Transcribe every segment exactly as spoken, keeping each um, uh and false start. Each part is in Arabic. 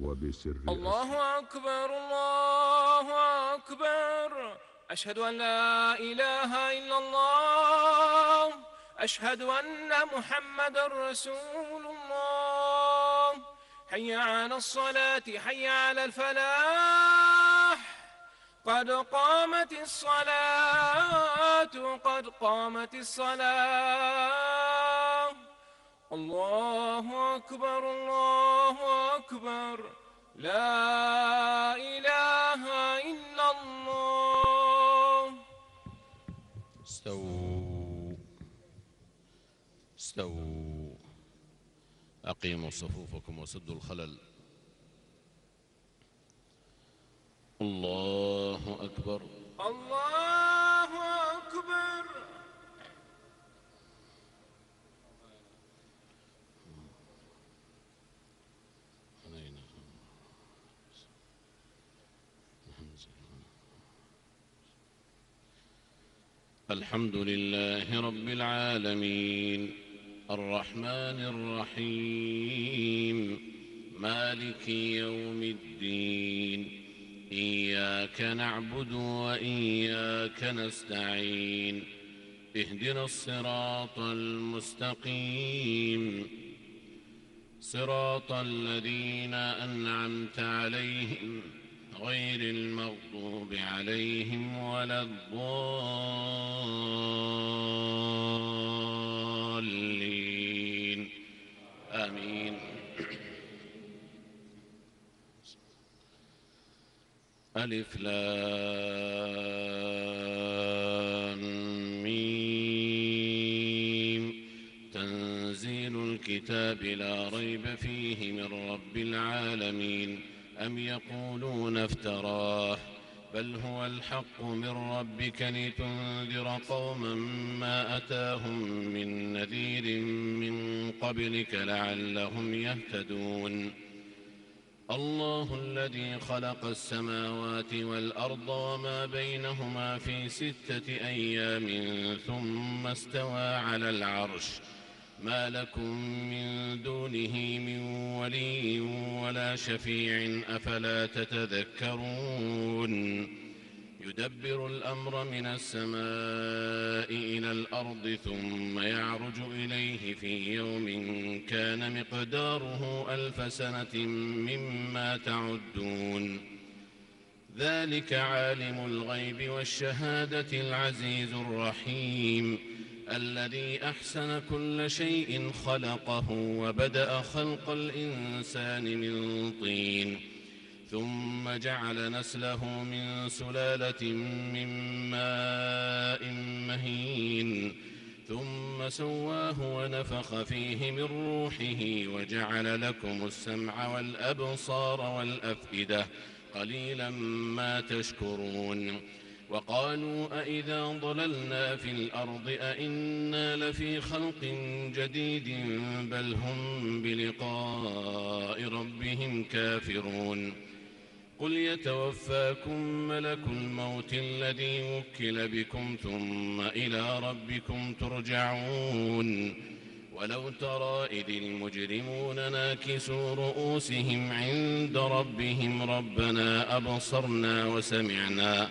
وبسر الله أكبر الله أكبر. أشهد أن لا إله إلا الله. أشهد أن محمد رسول الله. حي على الصلاة حي على الفلاح. قد قامت الصلاة قد قامت الصلاة. الله أكبر الله أكبر. لا إله إلا الله. استووا استووا أقيموا صفوفكم وسدوا الخلل. الله أكبر الله أكبر. الحمد لله رب العالمين الرحمن الرحيم مالك يوم الدين. إياك نعبد وإياك نستعين. اهدنا الصراط المستقيم صراط الذين أنعمت عليهم غير المغضوب عليهم ولا الضالين آمين. ألف لام ميم. تنزيل الكتاب لا ريب فيه من رب العالمين. أم يقولون افتراه بل هو الحق من ربك لتنذر قوما ما أتاهم من نذير من قبلك لعلهم يهتدون. الله الذي خلق السماوات والأرض وما بينهما في ستة أيام ثم استوى على العرش. ما لكم من دونه من ولي ولا شفيع أفلا تتذكرون. يدبر الأمر من السماء إلى الأرض ثم يعرج إليه في يوم كان مقداره ألف سنة مما تعدون. ذلك عالم الغيب والشهادة العزيز الرحيم الذي أحسن كل شيء خلقه وبدأ خلق الإنسان من طين ثم جعل نسله من سلالة من ماء مهين ثم سواه ونفخ فيه من روحه وجعل لكم السمع والأبصار والأفئدة قليلا ما تشكرون. وقالوا أئذا ضللنا في الأرض أئنا لفي خلق جديد بل هم بلقاء ربهم كافرون. قل يتوفاكم ملك الموت الذي وكل بكم ثم إلى ربكم ترجعون. ولو ترى إذ المجرمون ناكسوا رؤوسهم عند ربهم ربنا أبصرنا وسمعنا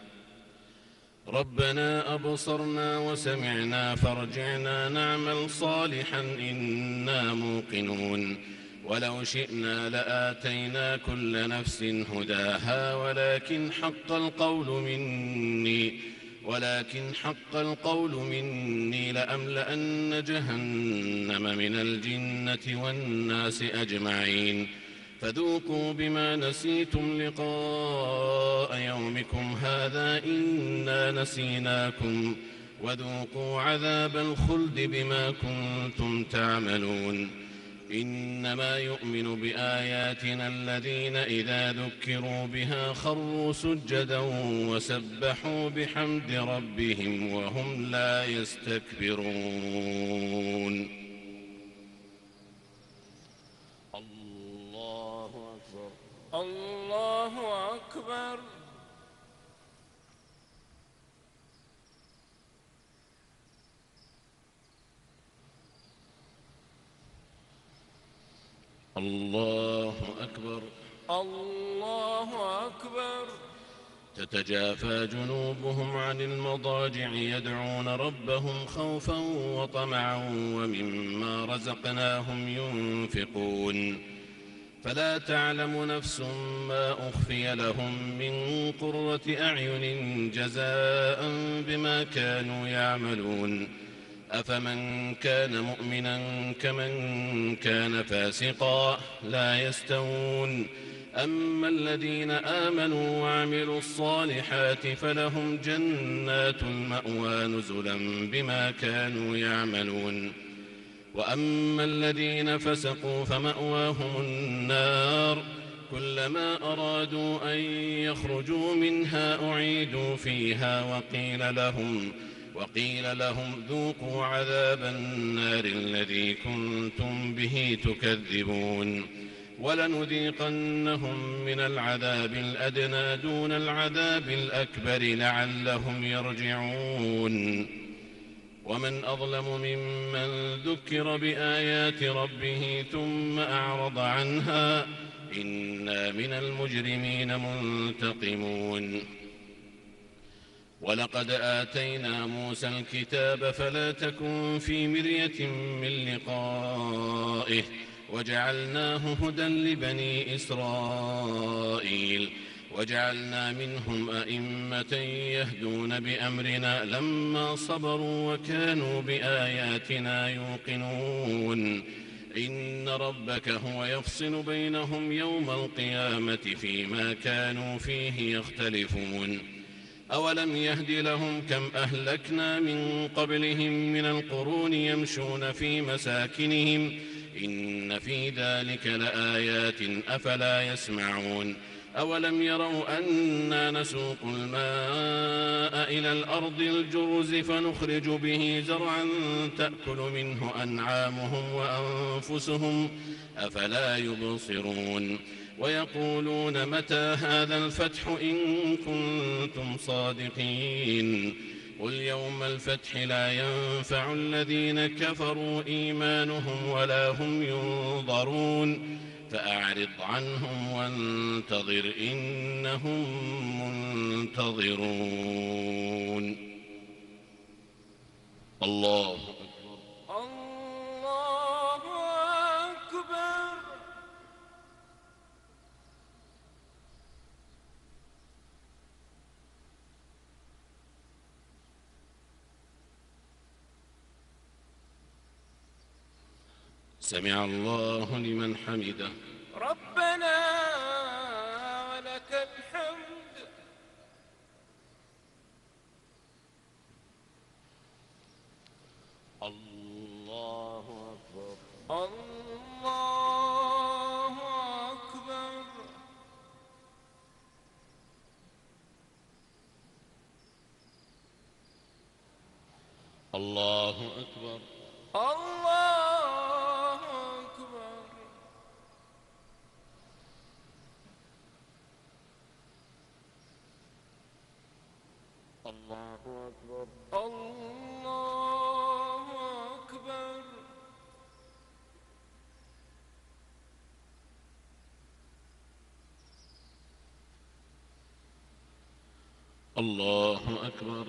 ربنا أبصرنا وسمعنا فارجعنا نعمل صالحا إنا موقنون. ولو شئنا لآتينا كل نفس هداها ولكن حق القول مني ولكن حق القول مني لأملأن جهنم من الجنة والناس أجمعين. فذوقوا بما نسيتم لقاء يومكم هذا إنا نسيناكم وذوقوا عذاب الخلد بما كنتم تعملون. إنما يؤمن بآياتنا الذين إذا ذكروا بها خروا سجدا وسبحوا بحمد ربهم وهم لا يستكبرون. الله أكبر الله أكبر. الله أكبر الله أكبر. تتجافى جنوبهم عن المضاجع يدعون ربهم خوفا وطمعا ومما رزقناهم ينفقون فلا تعلم نفس ما أخفي لهم من قرة أعين جزاء بما كانوا يعملون أفمن كان مؤمنا كمن كان فاسقا لا يستوون أما الذين آمنوا وعملوا الصالحات فلهم جنات المأوى نزلا بما كانوا يعملون وأما الذين فسقوا فمأواهم النار كلما أرادوا أن يخرجوا منها أعيدوا فيها وقيل لهم وقيل لهم ذوقوا عذاب النار الذي كنتم به تكذبون ولنذيقنهم من العذاب الأدنى دون العذاب الأكبر لعلهم يرجعون ومن أظلم ممن ذكر بآيات ربه ثم أعرض عنها إنا من المجرمين منتقمون ولقد آتينا موسى الكتاب فلا تكن في مرية من لقائه وجعلناه هدى لبني إسرائيل وجعلنا منهم أئمة يهدون بأمرنا لما صبروا وكانوا بآياتنا يوقنون إن ربك هو يفصل بينهم يوم القيامة فيما كانوا فيه يختلفون أولم يهد لهم كم أهلكنا من قبلهم من القرون يمشون في مساكنهم إن في ذلك لآيات أفلا يسمعون أولم يروا أنا نسوق الماء إلى الأرض الجرز فنخرج به زرعا تأكل منه أنعامهم وأنفسهم أفلا يبصرون ويقولون متى هذا الفتح إن كنتم صادقين قل يوم الفتح لا ينفع الذين كفروا إيمانهم ولا هم ينظرون فأعرض عنهم وانتظر إنهم منتظرون. الله أكبر. الله أكبر. سمع الله لمن حمده. ربنا ولك الحمد. الله أكبر. الله أكبر. الله أكبر. الله أكبر. الله أكبر. الله أكبر. الله أكبر.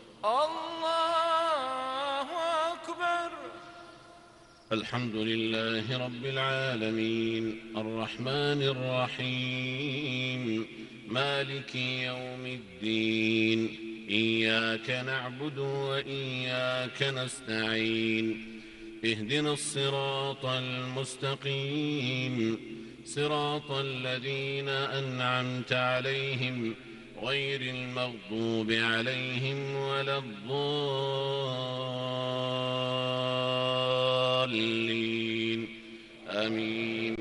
الله أكبر. الحمد لله رب العالمين الرحمن الرحيم مالك يوم الدين إياك نعبد وإياك نستعين اهدنا الصراط المستقيم صراط الذين أنعمت عليهم غير المغضوب عليهم ولا الضالين آمين.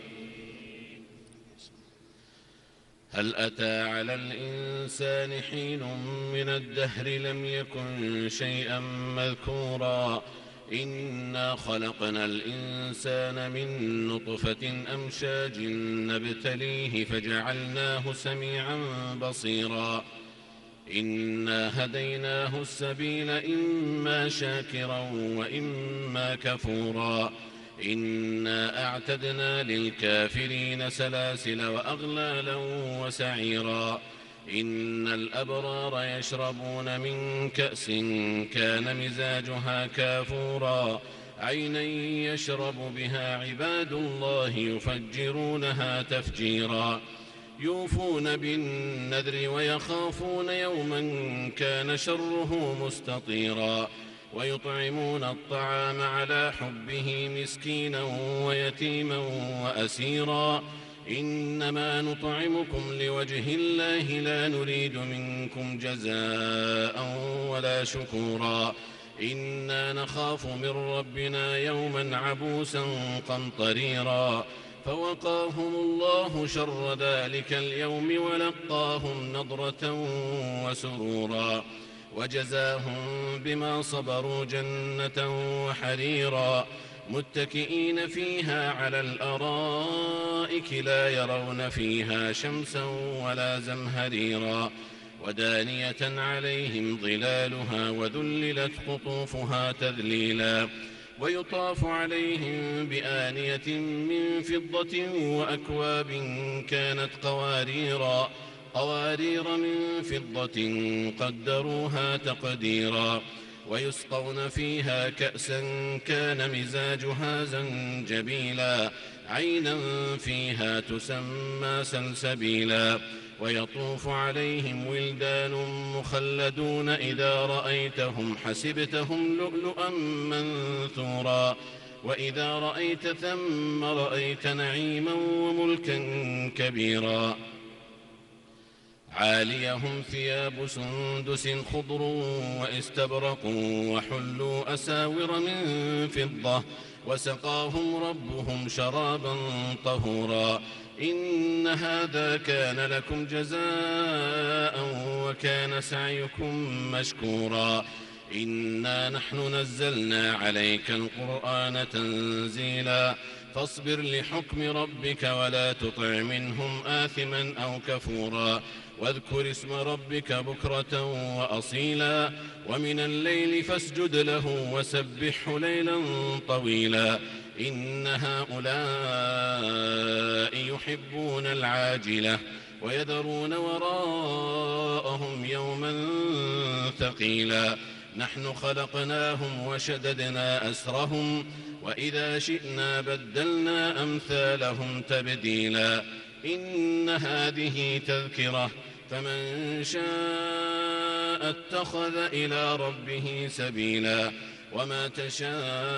هل أتى على الإنسان حين من الدهر لم يكن شيئا مذكورا إنا خلقنا الإنسان من نطفة أمشاج نبتليه فجعلناه سميعا بصيرا إنا هديناه السبيل إما شاكرا وإما كفورا إنا أعتدنا للكافرين سلاسل وأغلالا وسعيرا إن الأبرار يشربون من كأس كان مزاجها كافورا عينا يشرب بها عباد الله يفجرونها تفجيرا يوفون بالنذر ويخافون يوما كان شره مستطيرا ويطعمون الطعام على حبه مسكينا ويتيما وأسيرا إنما نطعمكم لوجه الله لا نريد منكم جزاء ولا شكورا إنا نخاف من ربنا يوما عبوسا قمطريرا فوقاهم الله شر ذلك اليوم ولقاهم نضرة وسرورا وجزاهم بما صبروا جنة وحريرا متكئين فيها على الأرائك لا يرون فيها شمسا ولا زمهريرا ودانية عليهم ظلالها وذللت قطوفها تذليلا ويطاف عليهم بآنية من فضة وأكواب كانت قواريرا قوارير من فضة قدروها تقديرا ويسقون فيها كأسا كان مزاجها زنجبيلا عينا فيها تسمى سلسبيلا ويطوف عليهم ولدان مخلدون إذا رأيتهم حسبتهم لؤلؤا منثورا وإذا رأيت ثم رأيت نعيما وملكا كبيرا عاليهم ثياب سندس خضر واستبرق وحلوا أساور من فضة وسقاهم ربهم شرابا طهورا إن هذا كان لكم جزاء وكان سعيكم مشكورا إنا نحن نزلنا عليك القرآن تنزيلا فاصبر لحكم ربك ولا تطع منهم آثما أو كفورا واذكر اسم ربك بكرة وأصيلا ومن الليل فاسجد له وسبحه ليلا طويلا إن هؤلاء يحبون العاجلة ويذرون وراءهم يوما ثقيلا نحن خلقناهم وشددنا أسرهم وإذا شئنا بدلنا أمثالهم تبديلا إن هذه تذكرة فمن شاء اتخذ إلى ربه سبيلا وما تشاءون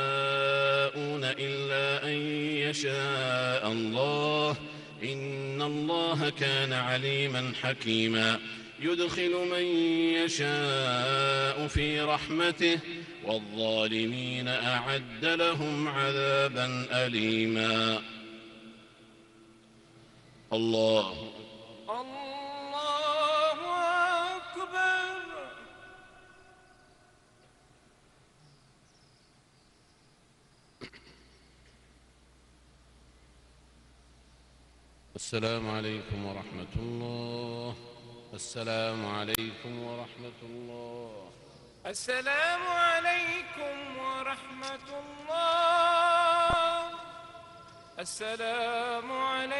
إلا أن يشاء الله إن الله كان عليما حكيما يدخل من يشاء في رحمته والظالمين أعد لهم عذابا أليما الله الله أكبر. السلام عليكم ورحمة الله. السلام عليكم ورحمة الله. السلام عليكم ورحمة الله. السلام عليكم